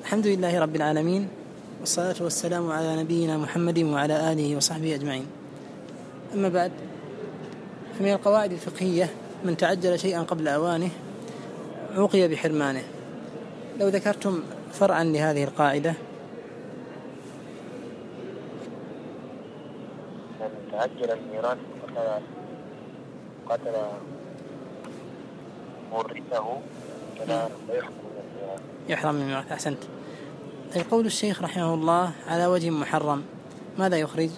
الحمد لله رب العالمين، والصلاة والسلام على نبينا محمد وعلى آله وصحبه أجمعين. أما بعد، فمن القواعد الفقهية من تعجل شيئا قبل أوانه عوقب بحرمانه. لو ذكرتم فرعا لهذه القاعدة. من تعجل الميراث قتل مورثه فلا يحكم الميراث، يحرم من الميراث. أحسنت. قول الشيخ رحمه الله على وجه محرم، ماذا يخرج؟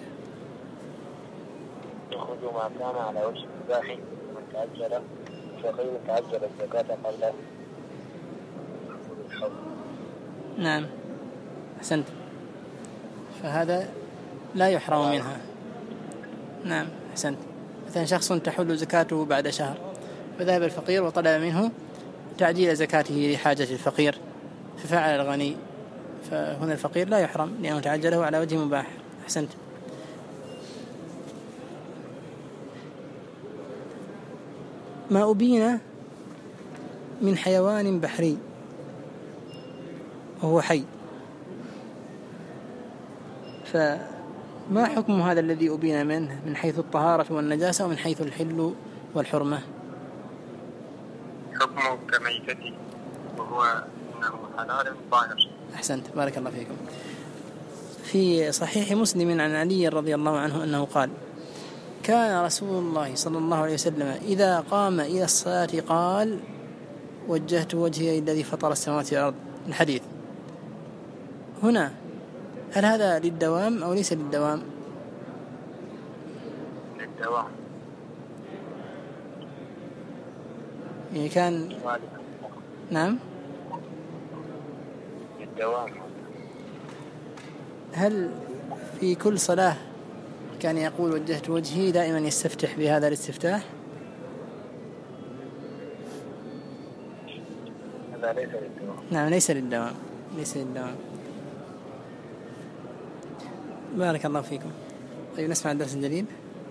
يخرج ما كان على وجه الإباحة من تعجل فغير تعجل الزكاة قبل الحول. نعم، أحسنت. فهذا لا يحرم منها. نعم، أحسنت. مثلا شخص تحل زكاته بعد شهر، فذهب الفقير وطلب منه تعجيل زكاته لحاجة الفقير، ففعل الغني، فهنا الفقير لا يحرم لأنه تعجله على وجه مباح. أحسنت. ما أبين من حيوان بحري وهو حي، فما حكم هذا الذي أبين منه من حيث الطهارة والنجاسة ومن حيث الحل والحرمة؟ حكمه كميتته وهو إنه حلال طاهر. أحسنت، بارك الله فيكم. في صحيح مسلم عن علي رضي الله عنه أنه قال: كان رسول الله صلى الله عليه وسلم إذا قام إلى الصلاة قال: وجهت وجهي الذي فطر السماوات والأرض. الحديث هنا هل هذا للدوام أو ليس للدوام؟ للدوام. يعني كان نعم للدوام. هل في كل صلاة كان يقول وجهت وجهي دائما يستفتح بهذا الاستفتاح؟ هذا ليس للدوام. نعم، ليس للدوام، ليس للدوام. بارك الله فيكم. طيب، نسمع الدرس الجديد.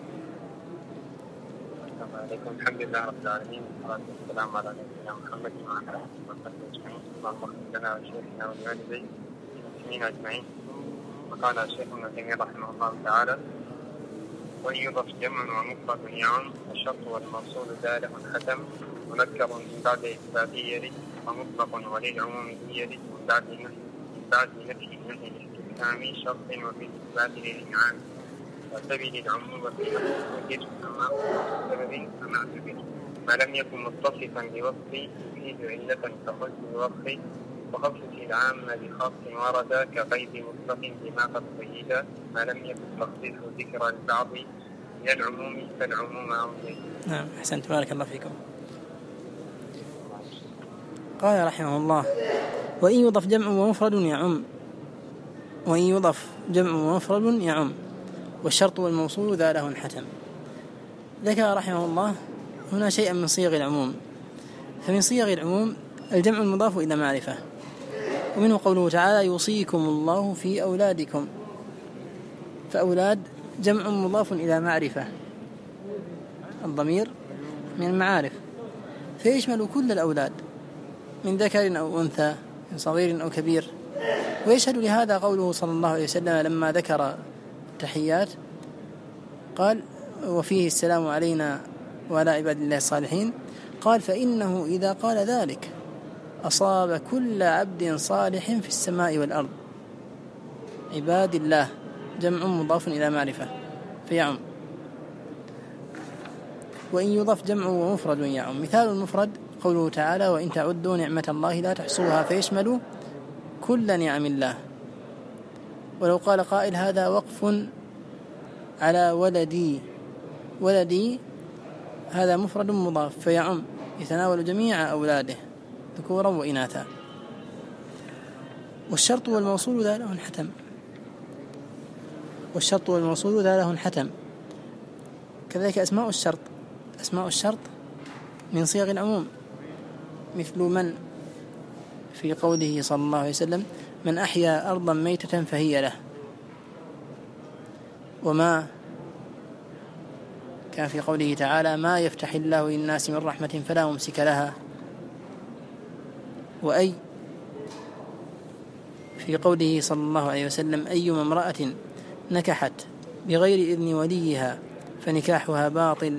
السلام عليكم. الحمد لله رب العالمين، والصلاة والسلام على نبينا محمد وعلى آله وصحبه أجمعين. اللهم اغفر لنا وشيخنا ولوالدي المسلمين أجمعين. وقال الشيخ ابن تيمية رحمه الله تعالى: وإن يضف جمع ومفرد يعم، الشرط والموصول ذا له ختم، منكر من بعد إثباته يرد، ومطلق وللعموم يرد من بعد نفي نهي الاستفهام شرط وفي الإثبات للإنعام، وسبيل العموم وفي وجد سبب فمعتبر ما لم يكن متصفا بوصف يفيد علة كخلف الوصف، وخصص العام بخاص ورد كقيد مطلق بما قد قيد، ما لم يكن تخصيص ذكر البعض من العموم فالعموم أوجه. نعم، أحسنت، بارك الله فيكم. قال رحمه الله: وإن يضف جمع ومفرد يعم، وإن يضف جمع ومفرد يعم، والشرط والموصول ذا له حتم. ذكر رحمه الله هنا شيئا من صيغ العموم. فمن صيغ العموم الجمع المضاف إلى معرفة، ومنه قوله تعالى: يوصيكم الله في أولادكم، فأولاد جمع مضاف إلى معرفة، الضمير من المعارف، فيشمل كل الأولاد من ذكر أو أنثى، من صغير أو كبير. ويشهد لهذا قوله صلى الله عليه وسلم لما ذكر التحيات قال: وفيه السلام علينا وعلى عباد الله الصالحين، قال: فإنه إذا قال ذلك أصاب كل عبد صالح في السماء والأرض. عباد الله جمع مضاف إلى معرفة فيعم. وإن يضف جمع ومفرد يعم. مثال المفرد قوله تعالى: وإن تعدوا نعمة الله لا تحصوها، فيشمل كل نعم الله. ولو قال قائل: هذا وقف على ولدي، ولدي هذا مفرد مضاف فيعم، يتناول جميع أولاده ذكورا وإناثا. والشرط والموصول ذا له حتم، والشرط والموصول ذا له حتم. كذلك أسماء الشرط، أسماء الشرط من صيغ العموم، مثل من في قوله صلى الله عليه وسلم: من أحيا أرضا ميتة فهي له. وما كان في قوله تعالى: ما يفتح الله للناس من رحمة فلا ممسك لها. وأي في قوله صلى الله عليه وسلم: أيما امرأة نكحت بغير إذن وليها فنكاحها باطل،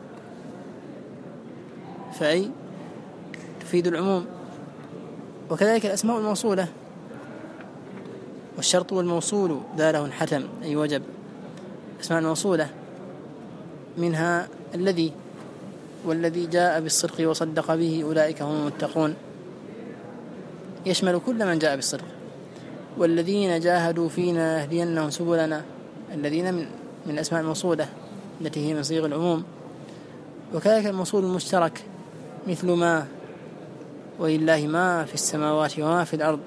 فأي تفيد العموم. وكذلك الأسماء الموصولة، والشرط والموصول ذا حتم أي وجب. الأسماء الموصولة منها الذي، والذي جاء بالصدق وصدق به أولئك هم المتقون، يشمل كل من جاء بالصدق. والذين جاهدوا فينا يهدينهم سبلنا، الذين من الأسماء الموصولة التي هي من صيغ العموم. وكذلك الموصول المشترك مثل ما، ولله ما في السماوات وما في الأرض،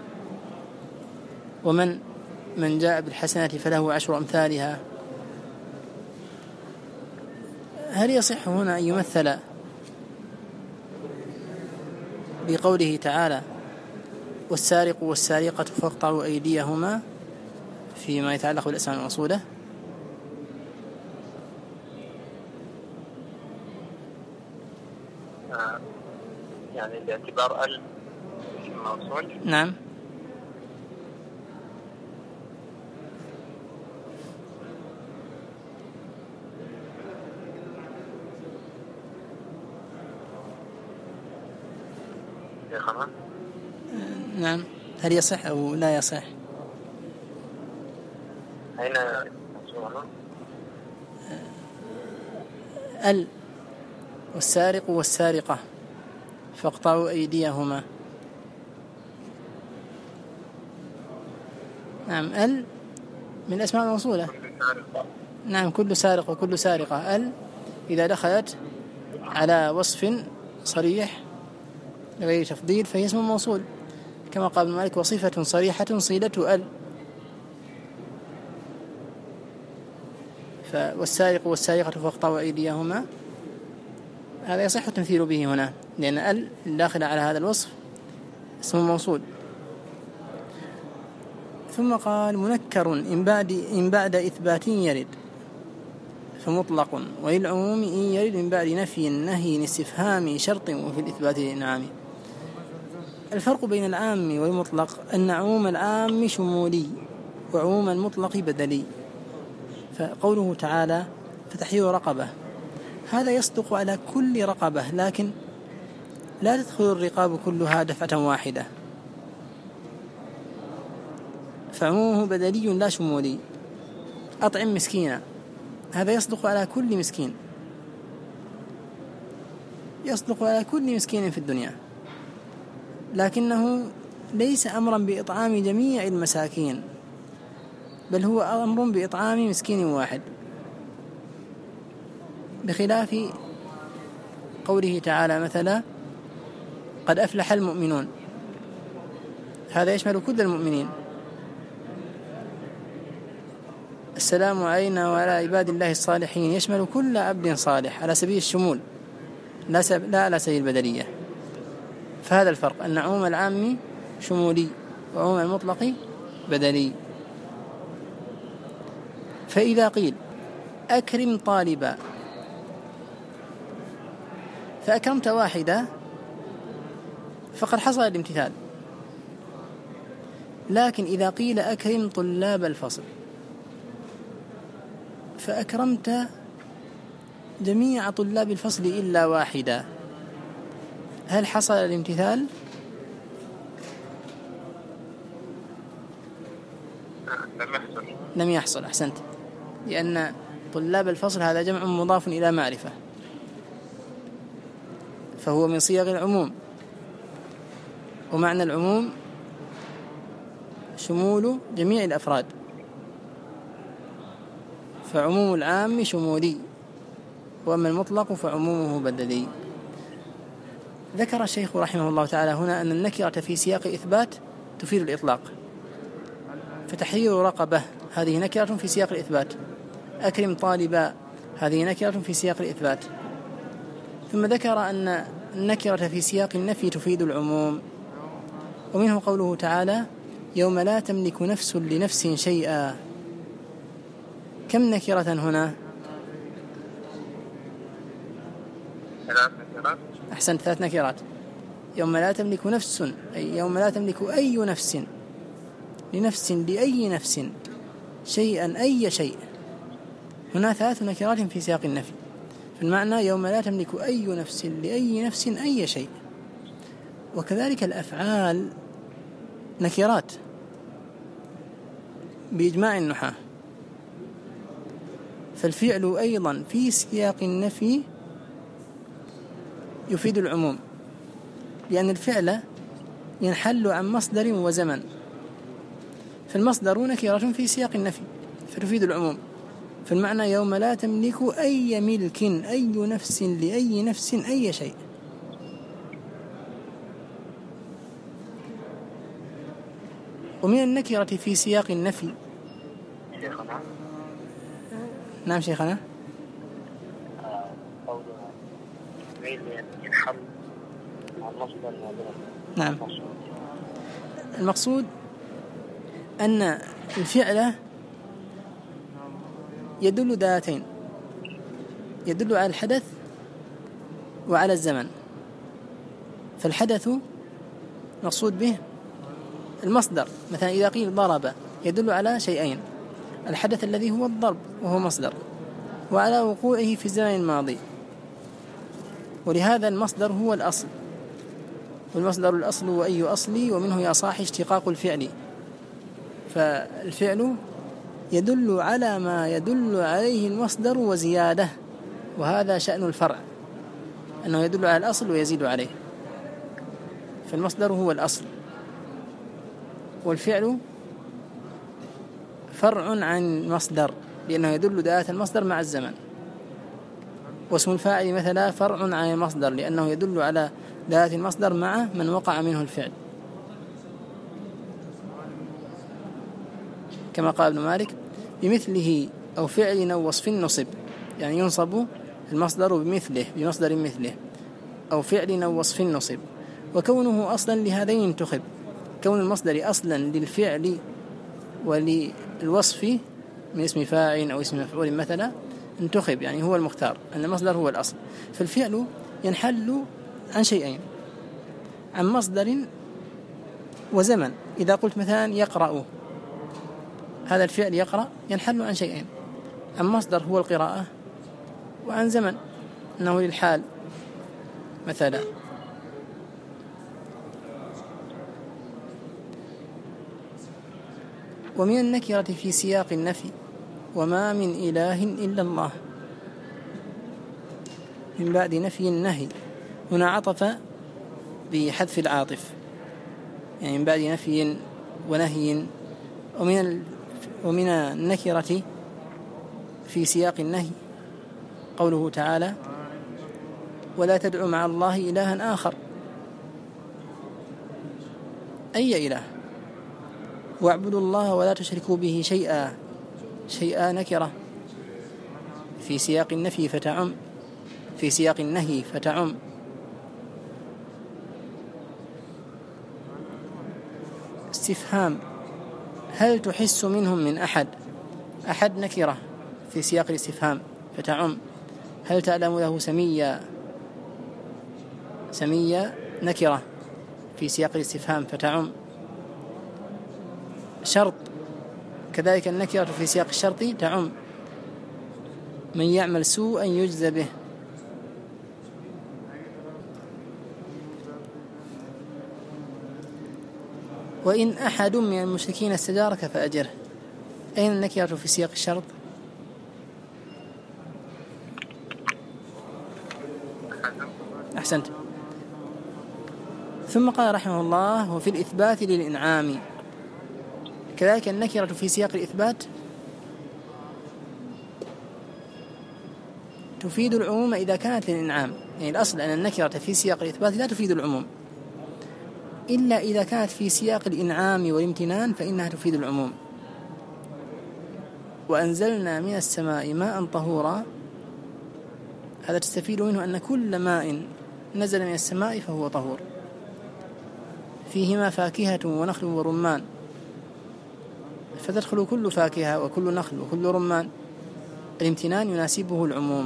ومن جاء بالحسنة فله 10 أمثالها. هل يصح هنا أن يمثل بقوله تعالى: والسارق والسارقة فاقطعوا أيديهما، فيما يتعلق بالأسماء الموصولة؟ يعني باعتبار الموصول. نعم. نعم. هل يصح أو لا يصح؟ أين والسارق والسارقة فاقطعوا أيديهما. نعم. من الأسماء الموصولة. نعم. كل سارق وكل سارقة. إذا دخلت على وصف صريح غير تفضيل فهي اسم موصول، كما قال ابن مالك: وصفة صريحة صيلة والسارق والسارقة فاقطعوا أيديهما، هذا يصح التمثيل به هنا، لأن الداخل على هذا الوصف اسم موصول. ثم قال: منكر إن بعد إثبات يرد فمطلق، وللعموم إن يرد من بعد نفي نهي استفهام شرط وفي الإثبات للإنعام. الفرق بين العام والمطلق أن عموم العام شمولي وعموم المطلق بدلي. فقوله تعالى: فتحرير رقبة، هذا يصدق على كل رقبة، لكن لا تدخل الرقاب كلها دفعة واحدة، فعمومه بدلي لا شمولي. أطعم مسكينا، هذا يصدق على كل مسكين، يصدق على كل مسكين في الدنيا، لكنه ليس أمرا بإطعام جميع المساكين، بل هو أمر بإطعام مسكين واحد، بخلاف قوله تعالى مثلا: قد أفلح المؤمنون، هذا يشمل كل المؤمنين. السلام علينا وعلى عباد الله الصالحين يشمل كل عبد صالح على سبيل الشمول، لا على سبيل البدلية. فهذا الفرق، أن عموم العام شمولي وعموم المطلق بدلي. فإذا قيل: أكرم طالبا، فأكرمت واحدة فقد حصل الامتثال. لكن إذا قيل: أكرم طلاب الفصل، فأكرمت جميع طلاب الفصل إلا واحدة، هل حصل الامتثال؟ لم يحصل. أحسنت، لأن طلاب الفصل هذا جمع مضاف إلى معرفة، فهو من صيغ العموم، ومعنى العموم شمول جميع الأفراد، فعموم العام شمولي، وأما المطلق فعمومه بدلي. ذكر الشيخ رحمه الله تعالى هنا أن النكرة في سياق إثبات تفيد الإطلاق، فتحرير رقبة هذه نكرة في سياق الإثبات، أكرم طالبا هذه نكرة في سياق الإثبات. ثم ذكر أن النكرة في سياق النفي تفيد العموم، ومنه قوله تعالى: يوم لا تملك نفس لنفس شيئا. كم نكرة هنا؟ 3 نكرات. أحسنت، 3 نكرات. يوم لا تملك نفس، أي يوم لا تملك أي نفس لنفس لأي نفس شيئا أي شيء. هنا 3 نكرات في سياق النفي، في المعنى يوم لا تملك أي نفس لأي نفس أي شيء. وكذلك الأفعال نكرات بإجماع النحاة، فالفعل أيضا في سياق النفي يفيد العموم، لأن الفعل ينحل عن مصدر وزمن، فالمصدر نكرة في سياق النفي فتفيد العموم، في المعنى يوم لا تملك أي ملك أي نفس لأي نفس أي شيء. ومن النكرة في سياق النفي. نعم شيخنا. نعم، المقصود أن الفعل يدل دلالتين، يدل على الحدث وعلى الزمن. فالحدث مقصود به المصدر، مثلا إذا قيل ضرب يدل على شيئين: الحدث الذي هو الضرب وهو مصدر، وعلى وقوعه في الزمن الماضي، ولهذا المصدر هو الأصل، والمصدر الأصل وأي أصلي ومنه يا صاحي اشتقاق الفعل. فالفعل يدل على ما يدل عليه المصدر وزيادة، وهذا شأن الفرع، أنه يدل على الأصل ويزيد عليه. فالمصدر هو الأصل، والفعل فرع عن المصدر لأنه يدل دلالة المصدر مع الزمن. واسم الفاعل مثلا فرع عن المصدر لأنه يدل على دلالة المصدر مع من وقع منه الفعل، كما قال ابن مالك: بمثله أو فعل أو وصف نصب، يعني ينصب المصدر بمثله بمصدر مثله، أو فعل أو وصف نصب. وكونه أصلا لهذين انتخب، كون المصدر أصلا للفعل وللوصف من اسم فاعل أو اسم مفعول مثلا انتخب، يعني هو المختار، أن المصدر هو الأصل. فالفعل ينحل عن شيئين: عن مصدر وزمن. إذا قلت مثلا يقرأ، هذا الفعل يقرأ ينحل عن شيئين: عن مصدر هو القراءة، وعن زمن أنه للحال مثلا. ومن النكرة في سياق النفي: وما من إله إلا الله، من بعد نفي النهي. هنا عطف بحذف العاطف، يعني من بعد نفي ونهي. ومن النكرة في سياق النهي قوله تعالى: ولا تدع مع الله إلها آخر، أي إله، واعبدوا الله ولا تشركوا به شيئا. شيئا نكرة في سياق النفي فتعم، في سياق النهي فتعم. استفهام: هل تحس منهم من أحد؟ أحد نكرة في سياق الاستفهام فتعم. هل تعلم له سميا؟ سميا نكرة في سياق الاستفهام فتعم. شرط كذلك النكرة في سياق الشرط تعم: من يعمل سوءا يجزى به. وإن أحد من المشركين استجارك فأجره. أين النكرة في سياق الشرط؟ أحسنت. ثم قال رحمه الله: وفي الإثبات للإنعام. كذلك النكرة في سياق الإثبات تفيد العموم إذا كانت للإنعام، يعني الأصل أن النكرة في سياق الإثبات لا تفيد العموم، إلا إذا كانت في سياق الإنعام والامتنان فإنها تفيد العموم. وأنزلنا من السماء ماء طهورا، هذا تستفيد منه أن كل ماء نزل من السماء فهو طهور، فيهما فاكهة ونخل ورمان، فتدخل كل فاكهة وكل نخل وكل رمان. الامتنان يناسبه العموم.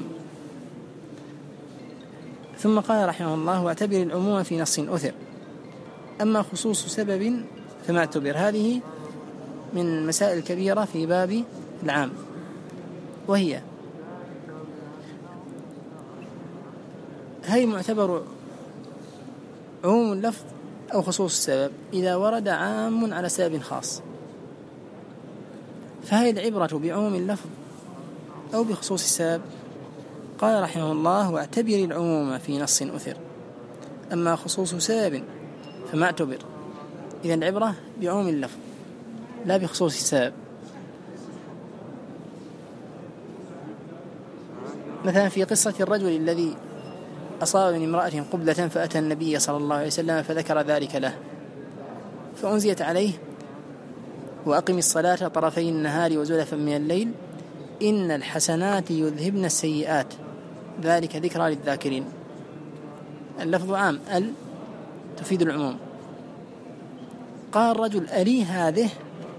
ثم قال رحمه الله: واعتبر العموم في نص أثر، أما خصوص سبب فما اعتبر. هذه من المسائل الكبيرة في باب العام، وهي هل معتبر عموم اللفظ أو خصوص السبب إذا ورد عام على سبب خاص؟ فهل العبرة بعموم اللفظ أو بخصوص السبب؟ قال رحمه الله: واعتبر العموم في نص أثر، أما خصوص سبب فما اعتبر. إذا العبرة بعموم اللفظ لا بخصوص السبب. مثلا في قصة الرجل الذي أصاب من امرأة قبلة فأتى النبي صلى الله عليه وسلم فذكر ذلك له، فأنزلت عليه: وأقم الصلاة طرفي النهار وزلفا من الليل إن الحسنات يذهبن السيئات ذلك ذكرى للذاكرين. اللفظ عام، تفيد العموم. قال الرجل: ألي هذه؟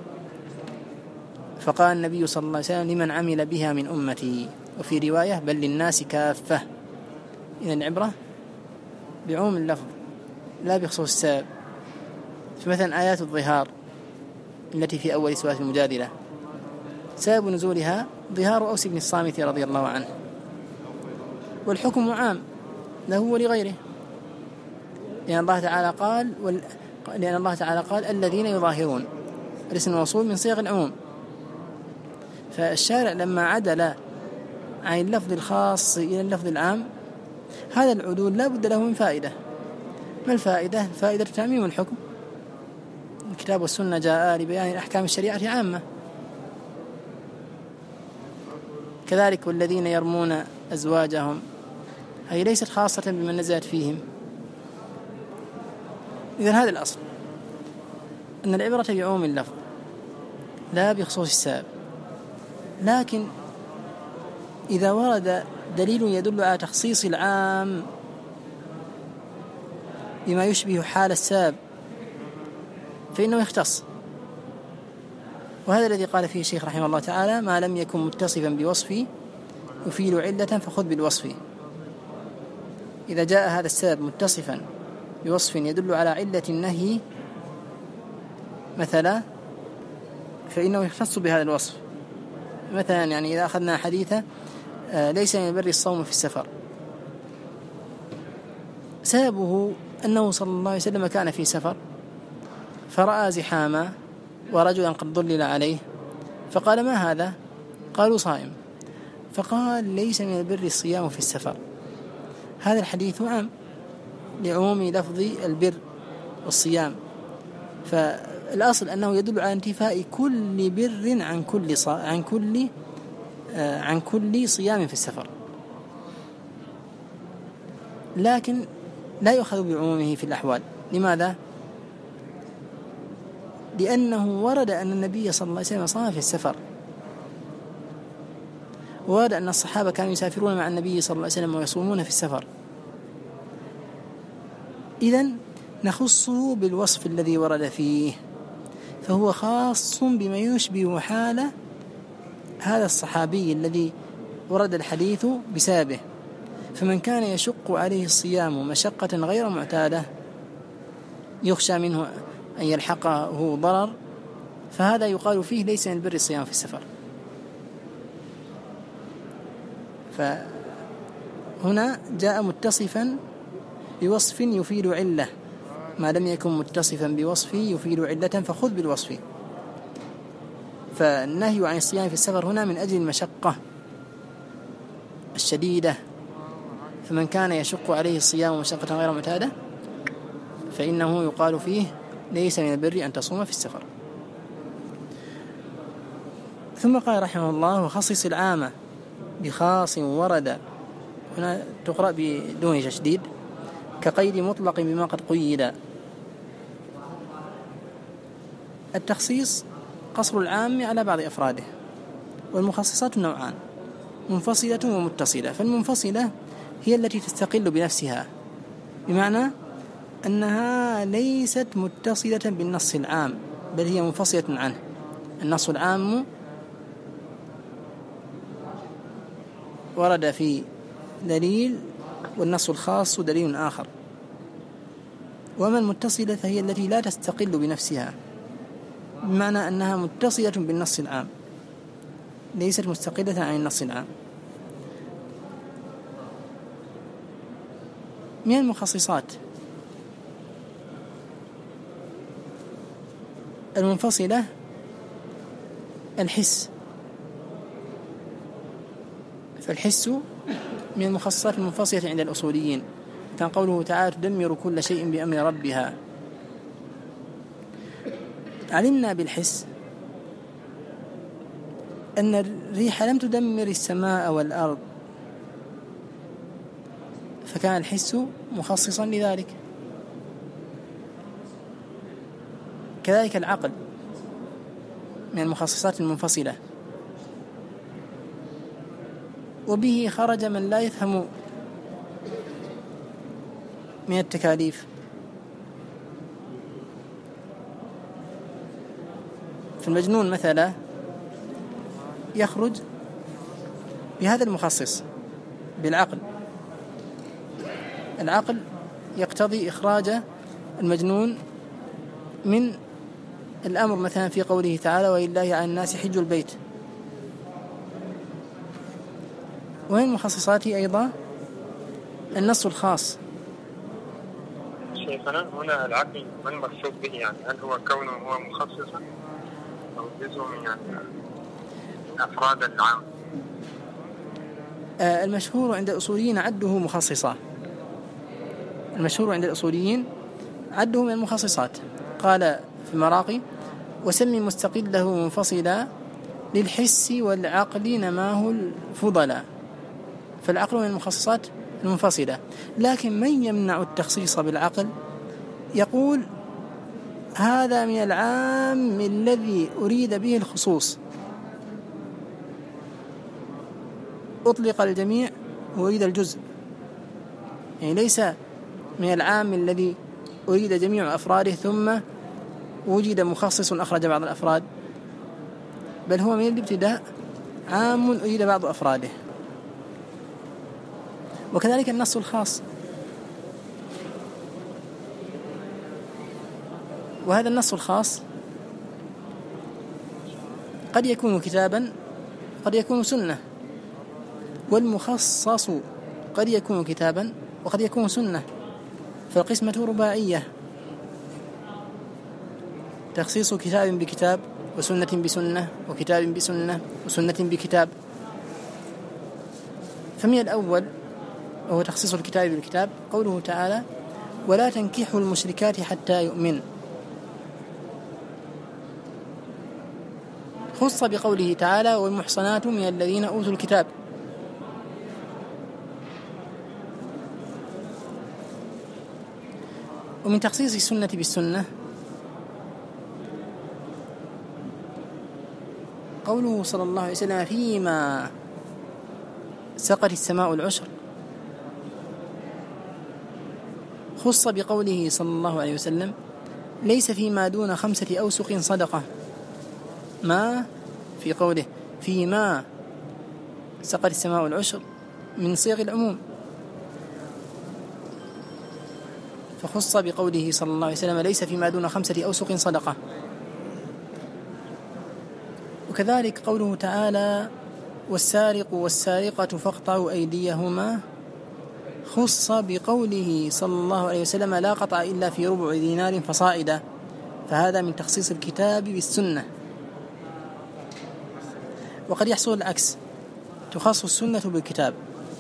فقال النبي صلى الله عليه وسلم: لمن عمل بها من أمتي، وفي رواية: بل للناس كافة. إذن العبرة بعموم اللفظ لا بخصوص السبب. فمثلا آيات الظهار التي في أول سورة المجادلة سبب نزولها ظهار أوس بن الصامت رضي الله عنه، والحكم عام له ولغيره، لأن الله تعالى قال الذين يظاهرون، الاسم الموصول من صيغ العموم. فالشارع لما عدل عن اللفظ الخاص إلى اللفظ العام، هذا العدول لا بد له من فائدة. ما الفائدة؟ فائدة تعميم الحكم. الكتاب والسنة جاء لبيان أحكام الشريعة عامة. كذلك والذين يرمون أزواجهم، هي ليست خاصة بمن نزلت فيهم. إذن هذا الأصل، أن العبرة بعموم اللفظ لا بخصوص السبب. لكن إذا ورد دليل يدل على تخصيص العام بما يشبه حال السبب فإنه يختص. وهذا الذي قال فيه الشيخ رحمه الله تعالى: ما لم يكن متصفا بوصفه يفيد علة فخذ بالوصف. إذا جاء هذا السبب متصفا بوصف يدل على علة النهي مثلا، فإنه يختص بهذا الوصف. مثلا يعني إذا أخذنا حديثة: ليس من البر الصوم في السفر، سببه أنه صلى الله عليه وسلم كان في سفر فرأى زحاما ورجلا قد ظلل عليه، فقال: ما هذا؟ قالوا: صائم. فقال: ليس من البر الصيام في السفر. هذا الحديث عام لعموم لفظ البر والصيام. فالأصل أنه يدل على انتفاء كل بر عن كل صيام في السفر، لكن لا يؤخذ بعمومه في الأحوال. لماذا؟ لأنه ورد أن النبي صلى الله عليه وسلم صام في السفر، ورد أن الصحابة كانوا يسافرون مع النبي صلى الله عليه وسلم ويصومون في السفر. إذن نخصه بالوصف الذي ورد فيه، فهو خاص بما يشبه حال هذا الصحابي الذي ورد الحديث بسببه. فمن كان يشق عليه الصيام مشقة غير معتادة يخشى منه أن يلحقه ضرر، فهذا يقال فيه ليس من البر الصيام في السفر. فهنا جاء متصفا بوصف يفيد علة، ما لم يكن متصفا بوصف يفيد علة فخذ بالوصف. فالنهي عن الصيام في السفر هنا من أجل المشقة الشديدة، فمن كان يشق عليه الصيام مشقة غير معتادة فإنه يقال فيه ليس من البر أن تصوم في السفر. ثم قال رحمه الله: وخصص العام بخاص ورد، هنا تقرأ بدون تشديد، كقيد مطلق بما قد قيد. التخصيص قصر العام على بعض أفراده، والمخصصات نوعان: منفصلة ومتصلة. فالمنفصلة هي التي تستقل بنفسها، بمعنى أنها ليست متصلة بالنص العام، بل هي منفصلة عنه. النص العام ورد في دليل، والنص الخاص دليل آخر. وما المتصلة فهي التي لا تستقل بنفسها، بمعنى أنها متصلة بالنص العام ليست مستقلة عن النص العام. من المخصصات المنفصلة الحس، فالحس من المخصصات المنفصلة عند الأصوليين، كان قوله تعالى تدمر كل شيء بأمر ربها. علمنا بالحس أن الريح لم تدمر السماء والأرض، فكان الحس مخصصا لذلك. كذلك العقل من المخصصات المنفصلة، وبه خرج من لا يفهم من التكاليف. فالمجنون مثلا يخرج بهذا المخصص بالعقل، العقل يقتضي إخراج المجنون من الأمر مثلا في قوله تعالى ولله على الناس حج البيت. ومن مخصصاته أيضا النص الخاص. شيخنا هنا العقل ما المقصود به؟ يعني هل هو كونه هو مخصصا أو جزء من يعني أفراد العام؟ المشهور عند الأصوليين عده مخصصا، المشهور عند الأصوليين عده من المخصصات. قال في المراقي وسمي مستقله منفصلا للحس والعقل نماه الفضلا. فالعقل من المخصصات المنفصلة، لكن من يمنع التخصيص بالعقل يقول هذا من العام الذي أريد به الخصوص، أطلق الجميع وأريد الجزء، يعني ليس من العام الذي أريد جميع أفراده ثم وجد مخصص أخرج بعض الأفراد، بل هو من الابتداء عام أريد بعض أفراده. وكذلك النص الخاص، وهذا النص الخاص قد يكون كتابا قد يكون سنة، والمخصص قد يكون كتابا وقد يكون سنة، فالقسمة رباعية: تخصيص كتاب بكتاب وسنة بسنة وكتاب بسنة وسنة بكتاب. فمن الأول وهو تخصيص الكتاب بالكتاب قوله تعالى ولا تنكحوا المشركات حتى يؤمن، خص بقوله تعالى والمحصنات من الذين أوتوا الكتاب. ومن تخصيص السنة بالسنة قوله صلى الله عليه وسلم فيما سقت السماء العشر، خص بقوله صلى الله عليه وسلم ليس فيما دون 5 أوسق صدقة، ما في قوله فيما سقت السماء العشر من صيغ العموم، فخص بقوله صلى الله عليه وسلم ليس فيما دون 5 أوسق صدقة. وكذلك قوله تعالى والسارق والسارقة فاقطعوا أيديهما، خص بقوله صلى الله عليه وسلم لا قطع إلا في ربع دينار فصاعدا، فهذا من تخصيص الكتاب بالسنة. وقد يحصل العكس، تخص السنة بالكتاب.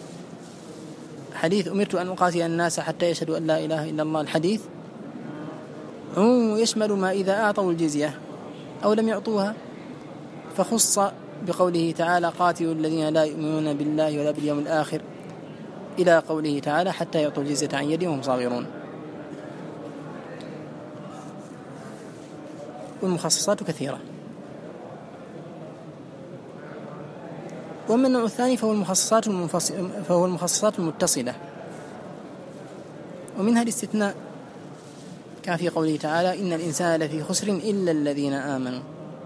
حديث أمرت أن أقاتل الناس حتى يشهدوا أن لا إله إلا الله، الحديث عموم يشمل ما إذا أعطوا الجزية أو لم يعطوها، فخص بقوله تعالى قاتلوا الذين لا يؤمنون بالله ولا باليوم الآخر إلى قوله تعالى حتى يعطوا الجزية عن يد وهم صاغرون. والمخصصات كثيرة. ومن النوع الثاني فهو المخصصات المتصلة، ومنها الاستثناء كان في قوله تعالى إن الإنسان لفي خسر إلا الذين آمنوا،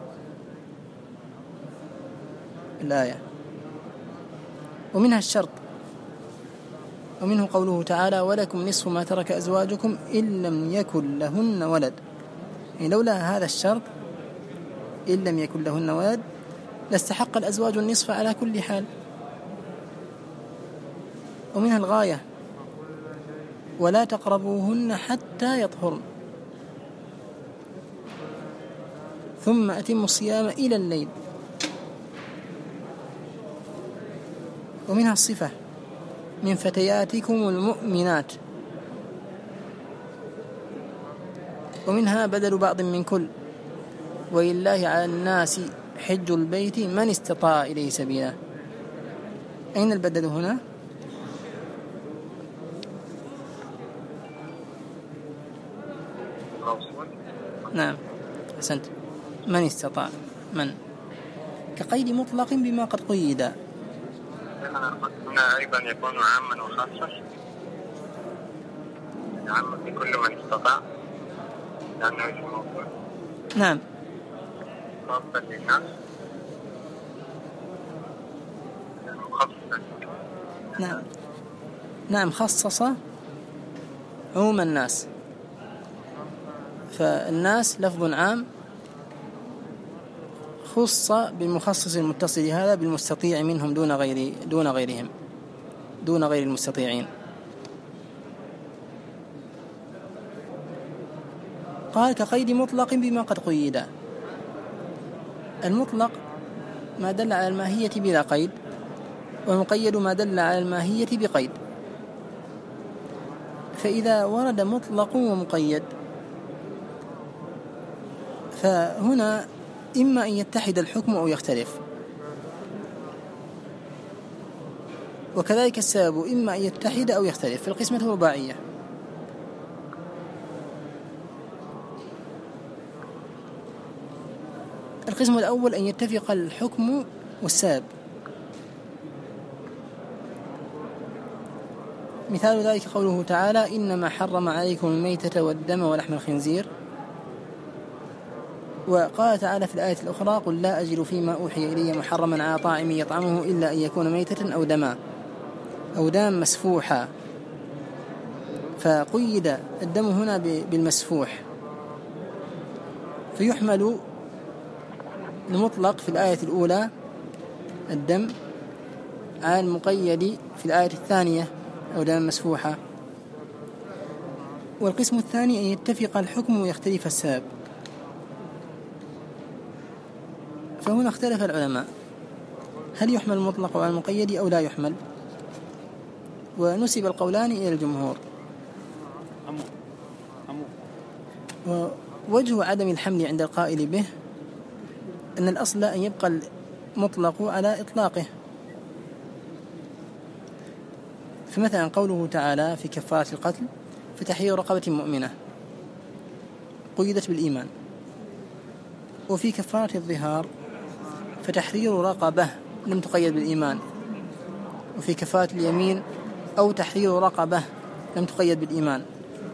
الآية. ومنها الشرط، ومنه قوله تعالى ولكم نصف ما ترك أزواجكم إن لم يكن لهن ولد، يعني لولا هذا الشرط إن لم يكن لهن ولد لاستحق الأزواج النصف على كل حال. ومنها الغاية ولا تقربوهن حتى يطهرن ثم أتموا الصيام إلى الليل. ومنها الصفة من فتياتكم المؤمنات. ومنها بدل بعض من كل ولله على الناس حج البيت من استطاع إليه سبيلا. أين البدل هنا؟ نعم أحسنت، من استطاع، من كقيد مطلق بما قد قيد. هنا أيضا يكون عاما وخاصا، عاما بكل من استطاع لأنه اسم موصول. نعم خاصا للناس نعم نعم خصص عموم الناس، فالناس لفظ عام خص بالمخصص المتصل هذا بالمستطيع منهم دون غيرهم، دون غير المستطيعين. قال كقيد مطلق بما قد قيد. المطلق ما دل على الماهية بلا قيد، والمقيد ما دل على الماهية بقيد. فإذا ورد مطلق ومقيد فهنا إما أن يتحد الحكم أو يختلف، وكذلك السبب إما أن يتحد أو يختلف في القسمة الرباعية. القسم الأول أن يتفق الحكم والسبب. مثال ذلك قوله تعالى إنما حرم عليكم الميتة والدم ولحم الخنزير. وقال تعالى في الآية الأخرى قل لا أجد فيما أوحي إلي محرما على طاعم يطعمه إلا أن يكون ميتة أو دما مسفوحا. فقيد الدم هنا بالمسفوح، فيحمل المطلق في الآية الأولى الدم على المقيد في الآية الثانية أو دما مسفوحا. والقسم الثاني أن يتفق الحكم ويختلف السبب. فهنا اختلف العلماء هل يحمل المطلق على المقيد أو لا يحمل، ونسب القولان إلى الجمهور. ووجه عدم الحمل عند القائل به أن الأصل أن يبقى المطلق على إطلاقه. فمثلا قوله تعالى في كفارة القتل فتحرير رقبة مؤمنة قيدت بالإيمان، وفي كفارة الظهار فتحرير رقبة لم تقيد بالإيمان، وفي كفارة اليمين أو تحرير رقبة لم تقيد بالإيمان.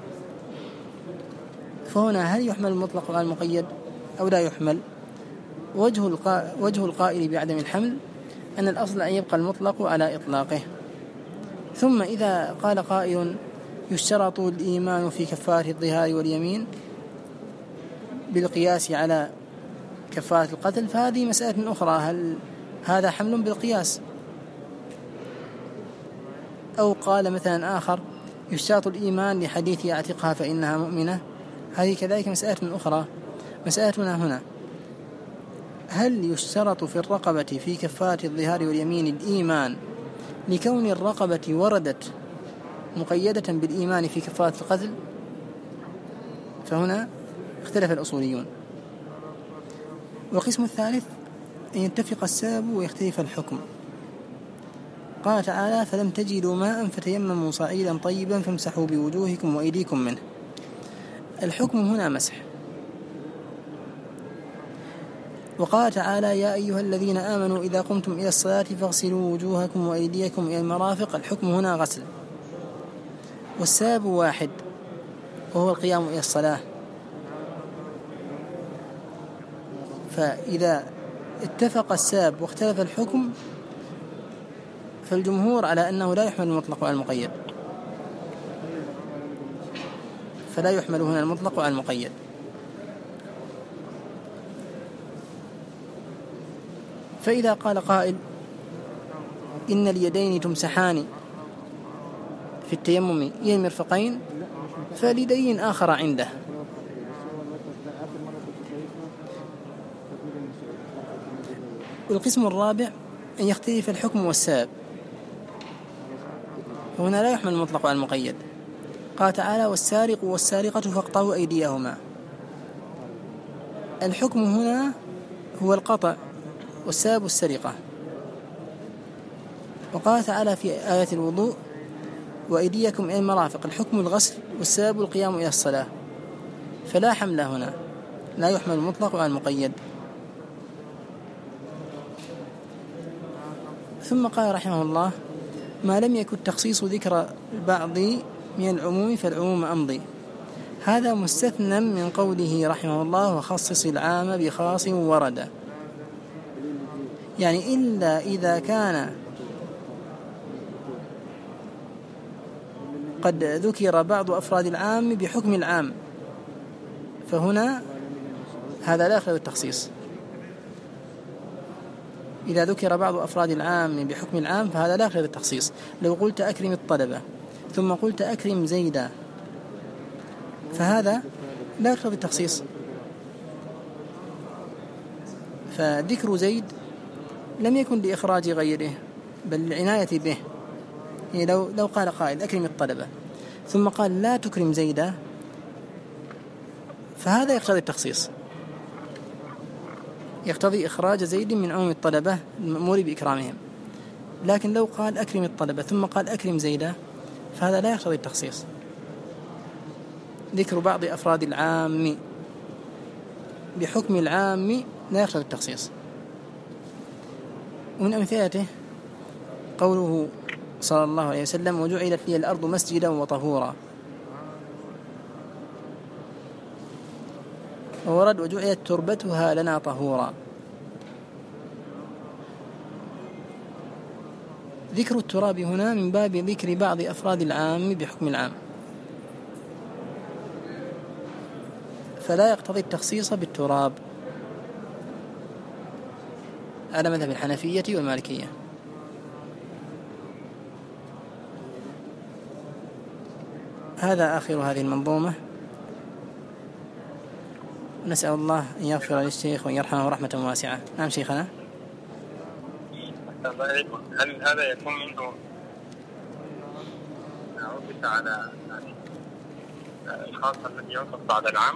فهنا هل يحمل المطلق على المقيد أو لا يحمل؟ وجه القائل بعدم الحمل أن الأصل أن يبقى المطلق على إطلاقه. ثم إذا قال قائل يشترط الإيمان في كفارة الظهار واليمين بالقياس على كفارة القتل، فهذه مسألة أخرى، هل هذا حمل بالقياس؟ أو قال مثلا آخر يشترط الإيمان لحديث أعتقها فإنها مؤمنة، هذه كذلك مسألة أخرى. مسألتنا هنا هل يشترط في الرقبة في كفارة الظهار واليمين الإيمان لكون الرقبة وردت مقيدة بالإيمان في كفارة القتل؟ فهنا اختلف الأصوليون. والقسم الثالث أن يتفق السبب ويختلف الحكم. قال تعالى فلم تجدوا ماء فتيمموا صعيدا طيبا فامسحوا بوجوهكم وأيديكم منه. الحكم هنا مسح. وقال تعالى يا أيها الذين آمنوا إذا قمتم إلى الصلاة فاغسلوا وجوهكم وأيديكم إلى المرافق. الحكم هنا غسل، والسبب واحد وهو القيام إلى الصلاة. فإذا اتفق السبب واختلف الحكم فالجمهور على أنه لا يحمل المطلق على المقيد، فلا يحمل هنا المطلق على المقيد. فإذا قال قائل إن اليدين تمسحان في التيمم إلى المرفقين فلدين آخر عنده. والقسم الرابع أن يختلف الحكم والسبب، وهنا لا يحمل المطلق على المقيد. قال تعالى والسارق والسارقة فاقطعوا أيديهما. الحكم هنا هو القطع والسبب السرقة. وقال تعالى في آية الوضوء وأيديكم إلى المرافق، الحكم الغسل والسبب القيام إلى الصلاة، فلا حمل هنا، لا يحمل المطلق على المقيد. ثم قال رحمه الله ما لم يكن تخصيص ذكر البعض من العموم فالعموم أمضي. هذا مستثنى من قوله رحمه الله وخصص العام بخاص ورد، يعني إلا إذا كان قد ذكر بعض أفراد العام بحكم العام، فهنا هذا لا يخلو التخصيص. إذا ذكر بعض أفراد العام بحكم العام فهذا لا يخلو التخصيص. لو قلت أكرم الطلبة ثم قلت أكرم زيدا فهذا لا يقتضي التخصيص، فذكر زيد لم يكن لإخراج غيره بل للعناية به. يعني لو قال قائل أكرم الطلبة ثم قال لا تكرم زيدا فهذا يقتضي التخصيص، يقتضي إخراج زيد من عموم الطلبة المأمور بإكرامهم. لكن لو قال أكرم الطلبة ثم قال أكرم زيدا فهذا لا يقتضي التخصيص. ذكر بعض أفراد العام بحكم العام لا يقتضي التخصيص. ومن أمثلته قوله صلى الله عليه وسلم وجعلت لي الأرض مسجدا وطهورا، وورد وجعلت تربتها لنا طهورا. ذكر التراب هنا من باب ذكر بعض أفراد العام بحكم العام، فلا يقتضي التخصيص بالتراب على مذهب الحنفية والمالكية. هذا آخر هذه المنظومة. نسأل الله أن يغفر للشيخ وأن يرحمه رحمة واسعة. نعم شيخنا. هل هذا يكون منه عودة على الخاص الذي يوصف بعد العام؟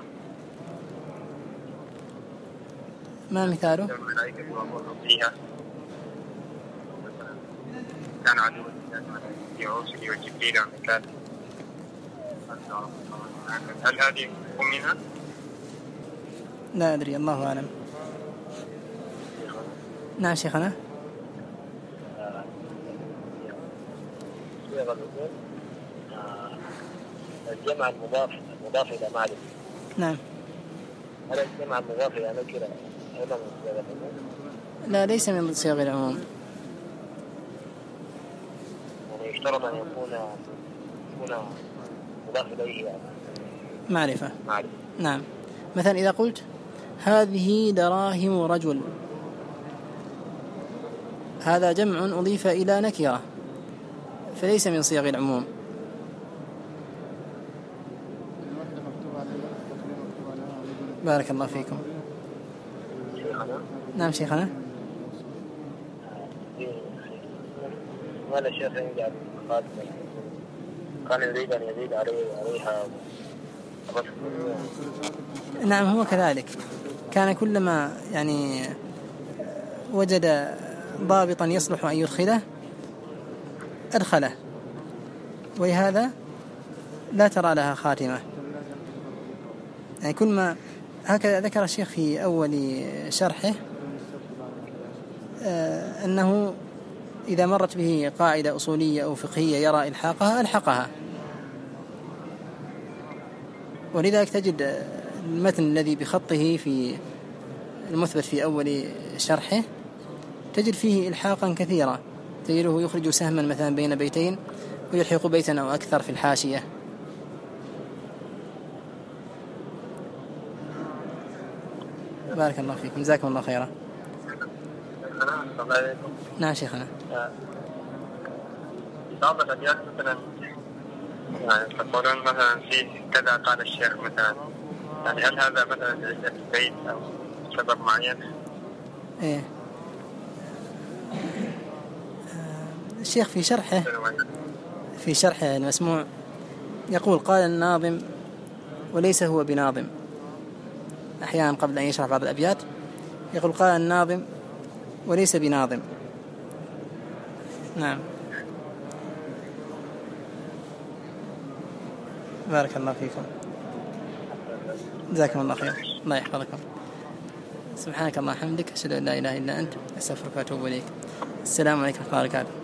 ما مثاله؟ الملائكة والروح فيها كان عدو يعوصي وجبريل وميكال، هل هذه يكون منها؟ لا أدري، الله أعلم. نعم شيخنا. الجمع المضاف إلى معرفة. نعم. هل الجمع المضاف إلى نكرة أيضا من صيغ العموم؟ لا، ليس من صيغ العموم. يعني يشترط أن يكون مضاف إليه يعني معرفة. نعم. مثلا إذا قلت هذه دراهم رجل، هذا جمع أضيف إلى نكرة فليس من صيغ العموم. بارك الله فيكم. نعم شيخنا. هذا الشيخ يجعل كان يريد أن يزيد عليها. نعم هو كذلك، كان كلما يعني وجد ضابطا يصلح أن يدخله أدخله، ولهذا لا ترى لها خاتمة. يعني كل ما هكذا ذكر الشيخ في أول شرحه أنه إذا مرت به قاعدة أصولية أو فقهية يرى إلحاقها ألحقها. ولذلك تجد المتن الذي بخطه في المثبت في أول شرحه تجد فيه إلحاقا كثيرا، تجده يخرج سهما مثلا بين بيتين ويلحق بيتا أو أكثر في الحاشية. بارك الله فيكم، جزاكم الله خيرا. نعم شيخنا. بعض الأبيات مثلا يعني تقولون مثلا في كذا قال الشيخ مثلا، يعني هل هذا مثلا بيت أو سبب معين؟ إيه الشيخ في شرحه المسموع يقول قال الناظم وليس هو بناظم. أحيانا قبل أن يشرح بعض الأبيات يقول قال الناظم وليس بناظم. نعم. بارك الله فيكم، جزاكم الله خير، الله يحفظكم. سبحانك اللهم وبحمدك، أشهد أن لا إله إلا أنت، أستغفرك وأتوب إليك. السلام عليكم ورحمة الله وبركاته.